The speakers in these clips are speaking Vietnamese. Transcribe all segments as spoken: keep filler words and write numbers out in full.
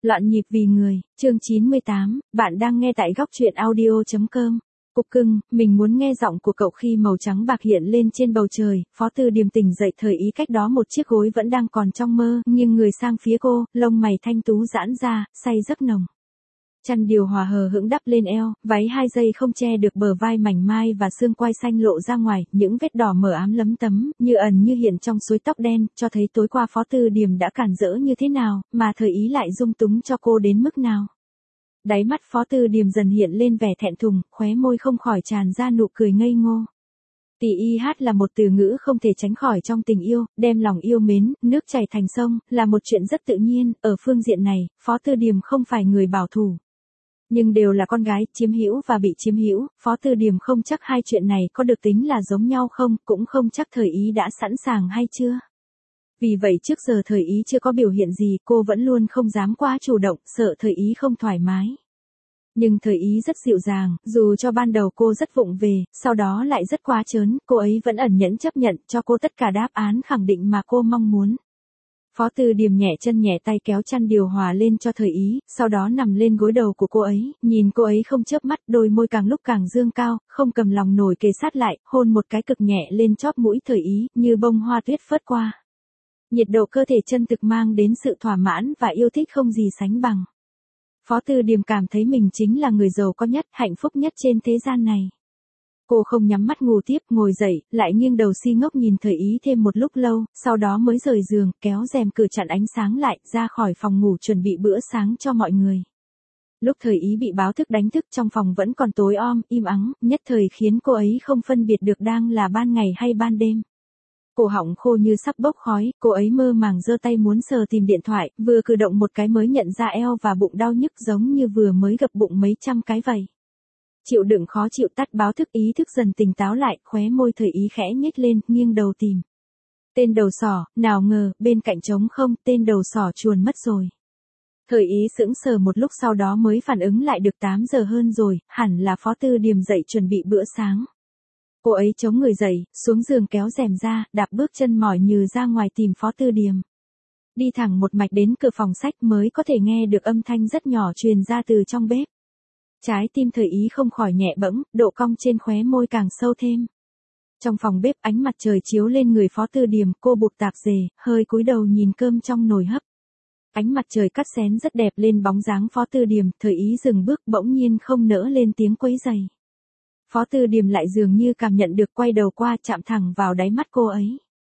Loạn nhịp vì người, chương chín mươi tám, bạn đang nghe tại góc truyện audio chấm com. Cục cưng, mình muốn nghe giọng của cậu khi màu trắng bạc hiện lên trên bầu trời. Phó Tư Điềm tỉnh dậy, thời ý cách đó một chiếc gối vẫn đang còn trong mơ, nghiêng người sang phía cô, lông mày thanh tú giãn ra, say giấc nồng. Chăn điều hòa hờ hững đắp lên eo, váy hai dây không che được bờ vai mảnh mai và xương quai xanh lộ ra ngoài, những vết đỏ mờ ám lấm tấm, như ẩn như hiện trong suối tóc đen, cho thấy tối qua Phó Tư Điềm đã cản rỡ như thế nào, mà thời ý lại dung túng cho cô đến mức nào. Đáy mắt Phó Tư Điềm dần hiện lên vẻ thẹn thùng, khóe môi không khỏi tràn ra nụ cười ngây ngô. Tỉ y hát là một từ ngữ không thể tránh khỏi trong tình yêu, đem lòng yêu mến, nước chảy thành sông, là một chuyện rất tự nhiên, ở phương diện này, Phó Tư Điềm không phải người bảo thủ. Nhưng đều là con gái, chiếm hữu và bị chiếm hữu, Phó Tư Điềm không chắc hai chuyện này có được tính là giống nhau không, cũng không chắc thời ý đã sẵn sàng hay chưa. Vì vậy trước giờ thời ý chưa có biểu hiện gì, cô vẫn luôn không dám quá chủ động, sợ thời ý không thoải mái. Nhưng thời ý rất dịu dàng, dù cho ban đầu cô rất vụng về, sau đó lại rất quá trớn, cô ấy vẫn ẩn nhẫn chấp nhận cho cô tất cả đáp án khẳng định mà cô mong muốn. Phó Tư Điềm nhẹ chân nhẹ tay kéo chăn điều hòa lên cho thời ý, sau đó nằm lên gối đầu của cô ấy, nhìn cô ấy không chớp mắt, đôi môi càng lúc càng dương cao, không cầm lòng nổi kề sát lại, hôn một cái cực nhẹ lên chóp mũi thời ý, như bông hoa tuyết phớt qua. Nhiệt độ cơ thể chân thực mang đến sự thỏa mãn và yêu thích không gì sánh bằng. Phó Tư Điềm cảm thấy mình chính là người giàu có nhất, hạnh phúc nhất trên thế gian này. Cô không nhắm mắt ngủ tiếp, ngồi dậy, lại nghiêng đầu si ngốc nhìn thời ý thêm một lúc lâu, sau đó mới rời giường, kéo rèm cửa chặn ánh sáng lại, ra khỏi phòng ngủ chuẩn bị bữa sáng cho mọi người. Lúc thời ý bị báo thức đánh thức trong phòng vẫn còn tối om, im ắng, nhất thời khiến cô ấy không phân biệt được đang là ban ngày hay ban đêm. Cổ họng khô như sắp bốc khói, cô ấy mơ màng giơ tay muốn sờ tìm điện thoại, vừa cử động một cái mới nhận ra eo và bụng đau nhức giống như vừa mới gập bụng mấy trăm cái vậy. Chịu đựng khó chịu tắt báo thức, ý thức dần tỉnh táo lại, khóe môi thời ý khẽ nhếch lên, nghiêng đầu tìm. Tên đầu sỏ, nào ngờ, bên cạnh trống không, tên đầu sỏ chuồn mất rồi. Thời ý sững sờ một lúc sau đó mới phản ứng lại được tám giờ hơn rồi, hẳn là Phó Tư Điềm dậy chuẩn bị bữa sáng. Cô ấy chống người dậy, xuống giường kéo rèm ra, đạp bước chân mỏi nhừ ra ngoài tìm Phó Tư Điềm. Đi thẳng một mạch đến cửa phòng sách mới có thể nghe được âm thanh rất nhỏ truyền ra từ trong bếp. Trái tim thời ý không khỏi nhẹ bẫng, độ cong trên khóe môi càng sâu thêm. Trong phòng bếp ánh mặt trời chiếu lên người Phó Tư Điềm, cô buộc tạp dề, hơi cúi đầu nhìn cơm trong nồi hấp. Ánh mặt trời cắt xén rất đẹp lên bóng dáng Phó Tư Điềm, thời ý dừng bước bỗng nhiên không nỡ lên tiếng quấy rầy. Phó Tư Điềm lại dường như cảm nhận được, quay đầu qua chạm thẳng vào đáy mắt cô ấy.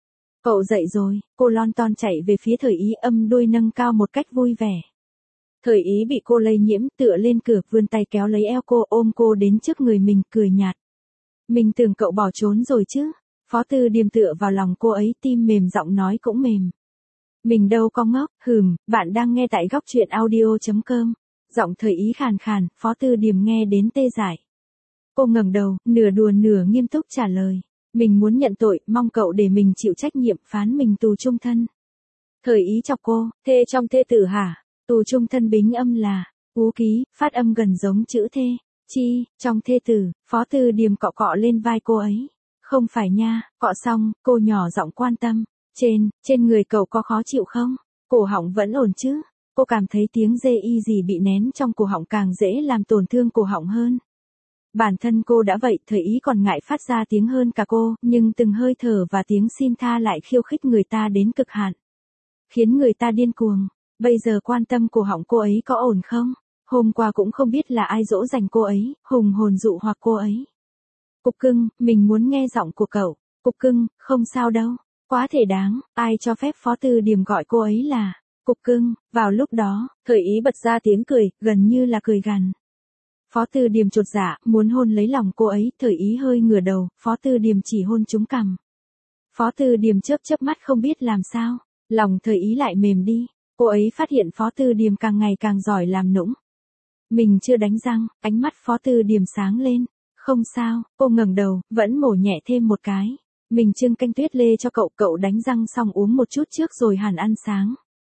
Cậu dậy rồi, cô lon ton chạy về phía thời ý, âm đuôi nâng cao một cách vui vẻ. Thời ý bị cô lây nhiễm, tựa lên cửa, vươn tay kéo lấy eo cô, ôm cô đến trước người mình, cười nhạt. Mình tưởng cậu bỏ trốn rồi chứ. Phó Tư Điềm tựa vào lòng cô ấy, tim mềm, giọng nói cũng mềm. Mình đâu có ngốc, hừm, bạn đang nghe tại góc truyện audio chấm com. Giọng thời ý khàn khàn, Phó Tư Điềm nghe đến tê dại. Cô ngẩng đầu, nửa đùa nửa nghiêm túc trả lời. Mình muốn nhận tội, mong cậu để mình chịu trách nhiệm, phán mình tù chung thân. Thời ý chọc cô, thê trong thê tử hả? Tù chung thân bính âm là, ú ký, phát âm gần giống chữ thê. Chi, trong thê tử, Phó Tư Điềm cọ cọ lên vai cô ấy. Không phải nha, cọ xong, cô nhỏ giọng quan tâm. Trên, trên người cậu có khó chịu không? Cổ họng vẫn ổn chứ? Cô cảm thấy tiếng dê y gì bị nén trong cổ họng càng dễ làm tổn thương cổ họng hơn. Bản thân cô đã vậy, thời ý còn ngại phát ra tiếng hơn cả cô, nhưng từng hơi thở và tiếng xin tha lại khiêu khích người ta đến cực hạn. Khiến người ta điên cuồng. Bây giờ quan tâm cổ họng cô ấy có ổn không? Hôm qua cũng không biết là ai dỗ dành cô ấy, hùng hồn dụ hoặc cô ấy. Cục cưng, mình muốn nghe giọng của cậu. Cục cưng, không sao đâu. Quá thể đáng, ai cho phép Phó Tư Điềm gọi cô ấy là cục cưng. Vào lúc đó, thời ý bật ra tiếng cười, gần như là cười gằn. Phó Tư Điềm chột dạ, muốn hôn lấy lòng cô ấy, thời ý hơi ngửa đầu, Phó Tư Điềm chỉ hôn trúng cằm. Phó Tư Điềm chớp chớp mắt không biết làm sao, lòng thời ý lại mềm đi, cô ấy phát hiện Phó Tư Điềm càng ngày càng giỏi làm nũng. Mình chưa đánh răng, ánh mắt Phó Tư Điềm sáng lên, không sao, cô ngẩng đầu, vẫn mổ nhẹ thêm một cái. Mình trưng canh tuyết lê cho cậu, cậu đánh răng xong uống một chút trước rồi hẳn ăn sáng.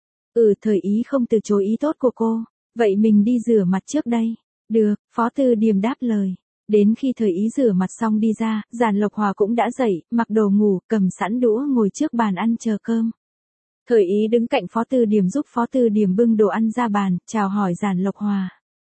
Ừ, thời ý không từ chối ý tốt của cô, vậy mình đi rửa mặt trước đây. Được, Phó Tư Điềm đáp lời. Đến khi thời ý rửa mặt xong đi ra, Giản Lộc Hòa cũng đã dậy, mặc đồ ngủ, cầm sẵn đũa ngồi trước bàn ăn chờ cơm. Thời ý đứng cạnh Phó Tư Điềm giúp Phó Tư Điềm bưng đồ ăn ra bàn, chào hỏi Giản Lộc Hòa.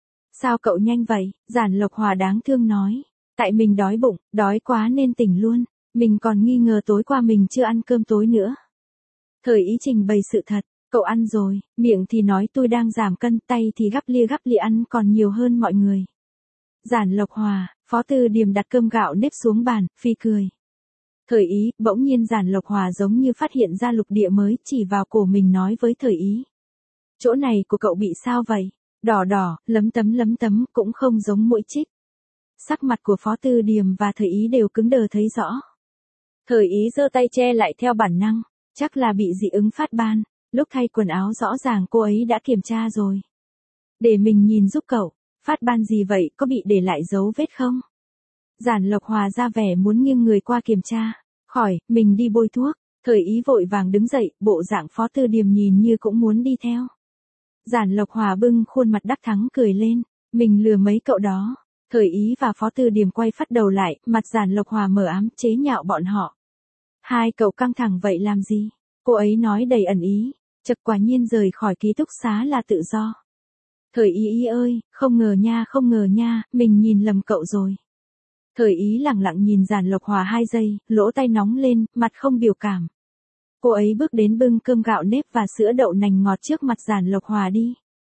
Sao cậu nhanh vậy? Giản Lộc Hòa đáng thương nói. Tại mình đói bụng, đói quá nên tỉnh luôn. Mình còn nghi ngờ tối qua mình chưa ăn cơm tối nữa. Thời ý trình bày sự thật. Cậu ăn rồi, miệng thì nói tôi đang giảm cân, tay thì gắp lia gắp lịa ăn còn nhiều hơn mọi người. Giản Lộc Hòa, Phó Tư Điềm đặt cơm gạo nếp xuống bàn, phi cười. Thời ý, bỗng nhiên Giản Lộc Hòa giống như phát hiện ra lục địa mới, chỉ vào cổ mình nói với Thời ý. Chỗ này của cậu bị sao vậy? Đỏ đỏ, lấm tấm lấm tấm, cũng không giống mũi chích. Sắc mặt của Phó Tư Điềm và Thời ý đều cứng đờ thấy rõ. Thời ý giơ tay che lại theo bản năng, chắc là bị dị ứng phát ban, lúc thay quần áo rõ ràng cô ấy đã kiểm tra rồi. Để mình nhìn giúp cậu, phát ban gì vậy, có bị để lại dấu vết không? Giản Lộc Hòa ra vẻ muốn nghiêng người qua kiểm tra, khỏi, mình đi bôi thuốc. Thời ý vội vàng đứng dậy, bộ dạng Phó Tư Điềm nhìn như cũng muốn đi theo. Giản Lộc Hòa bưng khuôn mặt đắc thắng cười lên, mình lừa mấy cậu đó. Thời ý và Phó Tư Điềm quay phát đầu lại, mặt Giản Lộc Hòa mờ ám chế nhạo bọn họ. Hai cậu căng thẳng vậy làm gì? Cô ấy nói đầy ẩn ý, chật quả nhiên rời khỏi ký túc xá là tự do. Thời ý ý ơi, không ngờ nha không ngờ nha, mình nhìn lầm cậu rồi. Thời ý lặng lặng nhìn Giản Lộc Hòa hai giây, lỗ tai nóng lên, mặt không biểu cảm. Cô ấy bước đến bưng cơm gạo nếp và sữa đậu nành ngọt trước mặt Giản Lộc Hòa đi.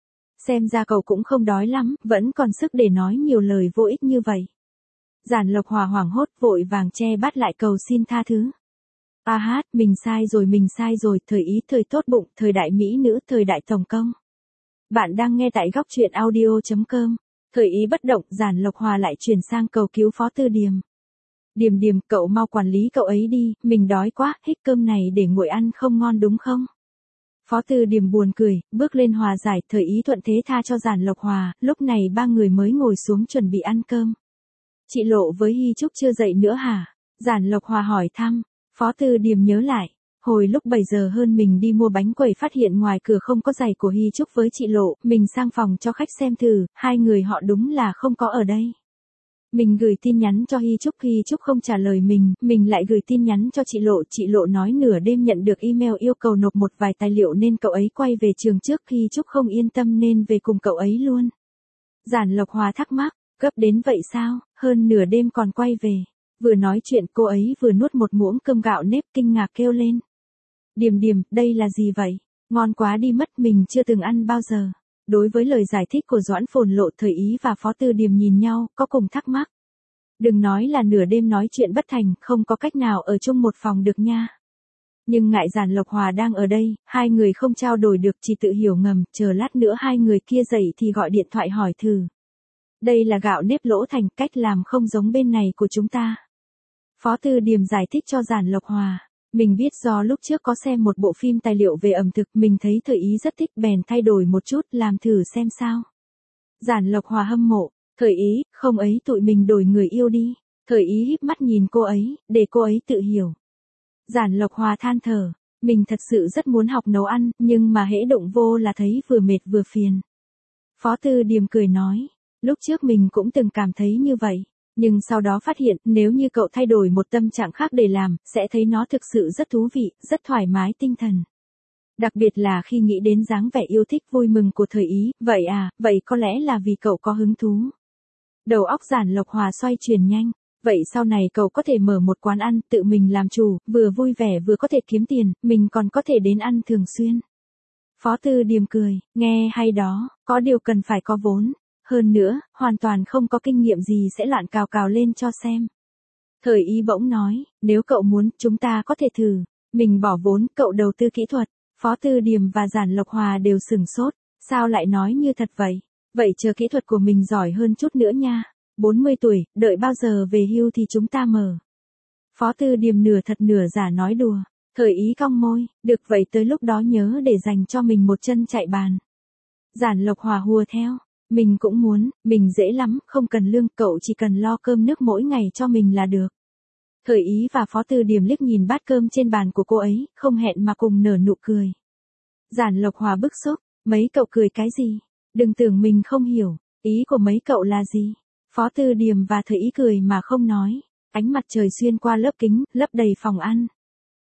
Xem ra cậu cũng không đói lắm, vẫn còn sức để nói nhiều lời vô ích như vậy. Giản Lộc Hòa hoảng hốt vội vàng che bắt lại cầu xin tha thứ. A hát, mình sai rồi mình sai rồi, thời ý, thời tốt bụng, thời đại mỹ nữ, thời đại tổng công. Bạn đang nghe tại góc truyện audio chấm com. Thời ý bất động, Giản Lộc Hòa lại chuyển sang cầu cứu Phó Tư Điềm. Điềm Điềm, cậu mau quản lý cậu ấy đi, mình đói quá, hít cơm này để nguội ăn không ngon đúng không? Phó Tư Điềm buồn cười, bước lên hòa giải, Thời ý thuận thế tha cho Giản Lộc Hòa, lúc này ba người mới ngồi xuống chuẩn bị ăn cơm. Chị Lộ với Hy Trúc chưa dậy nữa hả? Giản Lộc Hòa hỏi thăm. Phó Tư Điềm nhớ lại, hồi lúc bảy giờ hơn mình đi mua bánh quẩy phát hiện ngoài cửa không có giày của Hy Trúc với chị Lộ, mình sang phòng cho khách xem thử, hai người họ đúng là không có ở đây. Mình gửi tin nhắn cho Hy Trúc, Hy Trúc không trả lời mình, mình lại gửi tin nhắn cho chị Lộ, chị Lộ nói nửa đêm nhận được email yêu cầu nộp một vài tài liệu nên cậu ấy quay về trường trước, Hy Trúc không yên tâm nên về cùng cậu ấy luôn. Giản Lộc Hòa thắc mắc, gấp đến vậy sao, hơn nửa đêm còn quay về. Vừa nói chuyện cô ấy vừa nuốt một muỗng cơm gạo nếp kinh ngạc kêu lên. Điềm Điềm, đây là gì vậy? Ngon quá đi mất, mình chưa từng ăn bao giờ. Đối với lời giải thích của Doãn Phồn Lộ, Thời ý và Phó Tư Điềm nhìn nhau, có cùng thắc mắc. Đừng nói là nửa đêm nói chuyện bất thành, không có cách nào ở chung một phòng được nha. Nhưng ngại Giản Lộc Hòa đang ở đây, hai người không trao đổi được, chỉ tự hiểu ngầm, chờ lát nữa hai người kia dậy thì gọi điện thoại hỏi thử. Đây là gạo nếp Lỗ Thành, cách làm không giống bên này của chúng ta. Phó Tư Điềm giải thích cho Giản Lộc Hòa. Mình biết do lúc trước có xem một bộ phim tài liệu về ẩm thực, mình thấy Thời ý rất thích bèn thay đổi một chút, làm thử xem sao. Giản Lộc Hòa hâm mộ. Thời ý, không ấy tụi mình đổi người yêu đi. Thời ý híp mắt nhìn cô ấy, để cô ấy tự hiểu. Giản Lộc Hòa than thở. Mình thật sự rất muốn học nấu ăn, nhưng mà hễ động vô là thấy vừa mệt vừa phiền. Phó Tư Điềm cười nói. Lúc trước mình cũng từng cảm thấy như vậy. Nhưng sau đó phát hiện, nếu như cậu thay đổi một tâm trạng khác để làm, sẽ thấy nó thực sự rất thú vị, rất thoải mái tinh thần. Đặc biệt là khi nghĩ đến dáng vẻ yêu thích vui mừng của Thời ý, vậy à, vậy có lẽ là vì cậu có hứng thú. Đầu óc Giản Lộc Hòa xoay chuyển nhanh, vậy sau này cậu có thể mở một quán ăn, tự mình làm chủ, vừa vui vẻ vừa có thể kiếm tiền, mình còn có thể đến ăn thường xuyên. Phó Tư Điềm cười, nghe hay đó, có điều cần phải có vốn. Hơn nữa, hoàn toàn không có kinh nghiệm gì sẽ loạn cào cào lên cho xem. Thời ý bỗng nói, nếu cậu muốn, chúng ta có thể thử. Mình bỏ vốn, cậu đầu tư kỹ thuật. Phó Tư Điềm và Giản Lộc Hòa đều sửng sốt. Sao lại nói như thật vậy? Vậy chờ kỹ thuật của mình giỏi hơn chút nữa nha. bốn mươi tuổi, đợi bao giờ về hưu thì chúng ta mở. Phó Tư Điềm nửa thật nửa giả nói đùa. Thời ý cong môi, được vậy tới lúc đó nhớ để dành cho mình một chân chạy bàn. Giản Lộc Hòa hùa theo. Mình cũng muốn, mình dễ lắm, không cần lương, cậu chỉ cần lo cơm nước mỗi ngày cho mình là được. Thời ý và Phó Tư Điềm liếc nhìn bát cơm trên bàn của cô ấy, không hẹn mà cùng nở nụ cười. Giản Lộc Hòa bức xúc, mấy cậu cười cái gì? Đừng tưởng mình không hiểu, ý của mấy cậu là gì? Phó Tư Điềm và Thời ý cười mà không nói, ánh mặt trời xuyên qua lớp kính, lấp đầy phòng ăn.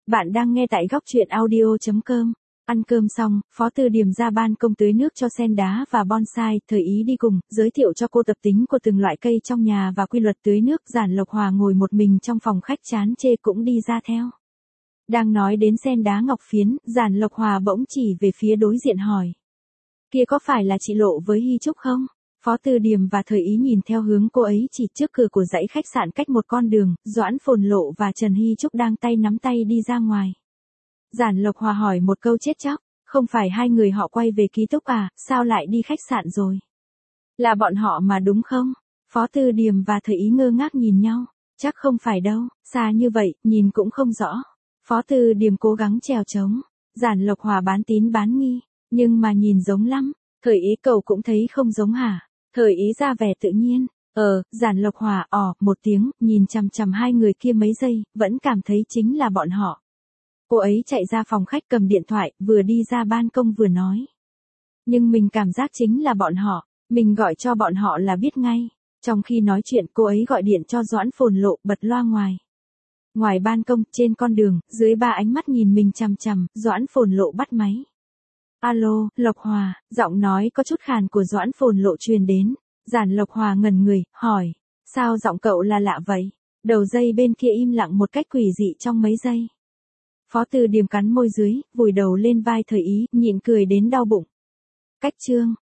Bạn đang nghe tại góc truyện audio chấm com. Ăn cơm xong, Phó Tư Điềm ra ban công tưới nước cho sen đá và bonsai, Thời Ý đi cùng, giới thiệu cho cô tập tính của từng loại cây trong nhà và quy luật tưới nước. Giản Lộc Hòa ngồi một mình trong phòng khách chán chê cũng đi ra theo. Đang nói đến sen đá ngọc phiến, Giản Lộc Hòa bỗng chỉ về phía đối diện hỏi. Kia có phải là chị Lộ với Hy Trúc không? Phó Tư Điềm và Thời Ý nhìn theo hướng cô ấy chỉ. Trước cửa của dãy khách sạn cách một con đường, Doãn Phồn Lộ và Trần Hy Trúc đang tay nắm tay đi ra ngoài. Giản Lộc Hòa hỏi một câu chết chóc, không phải hai người họ quay về ký túc à, sao lại đi khách sạn rồi? Là bọn họ mà đúng không? Phó Tư Điềm và Thời Ý ngơ ngác nhìn nhau, chắc không phải đâu, xa như vậy, nhìn cũng không rõ. Phó Tư Điềm cố gắng trèo trống, Giản Lộc Hòa bán tín bán nghi, nhưng mà nhìn giống lắm. Thời Ý cậu cũng thấy không giống hả? Thời Ý ra vẻ tự nhiên, ờ, Giản Lộc Hòa ỏ một tiếng, nhìn chằm chằm hai người kia mấy giây, vẫn cảm thấy chính là bọn họ. Cô ấy chạy ra phòng khách cầm điện thoại, vừa đi ra ban công vừa nói. Nhưng mình cảm giác chính là bọn họ, mình gọi cho bọn họ là biết ngay. Trong khi nói chuyện cô ấy gọi điện cho Doãn Phồn Lộ, bật loa ngoài. Ngoài ban công, trên con đường, dưới ba ánh mắt nhìn mình chằm chằm, Doãn Phồn Lộ bắt máy. Alo, Lộc Hòa, giọng nói có chút khàn của Doãn Phồn Lộ truyền đến. Giản Lộc Hòa ngẩn người, hỏi, sao giọng cậu là lạ vậy? Đầu dây bên kia im lặng một cách quỷ dị trong mấy giây. Phó Tư Điềm cắn môi dưới, vùi đầu lên vai Thời Ý, nhịn cười đến đau bụng. Cách chương.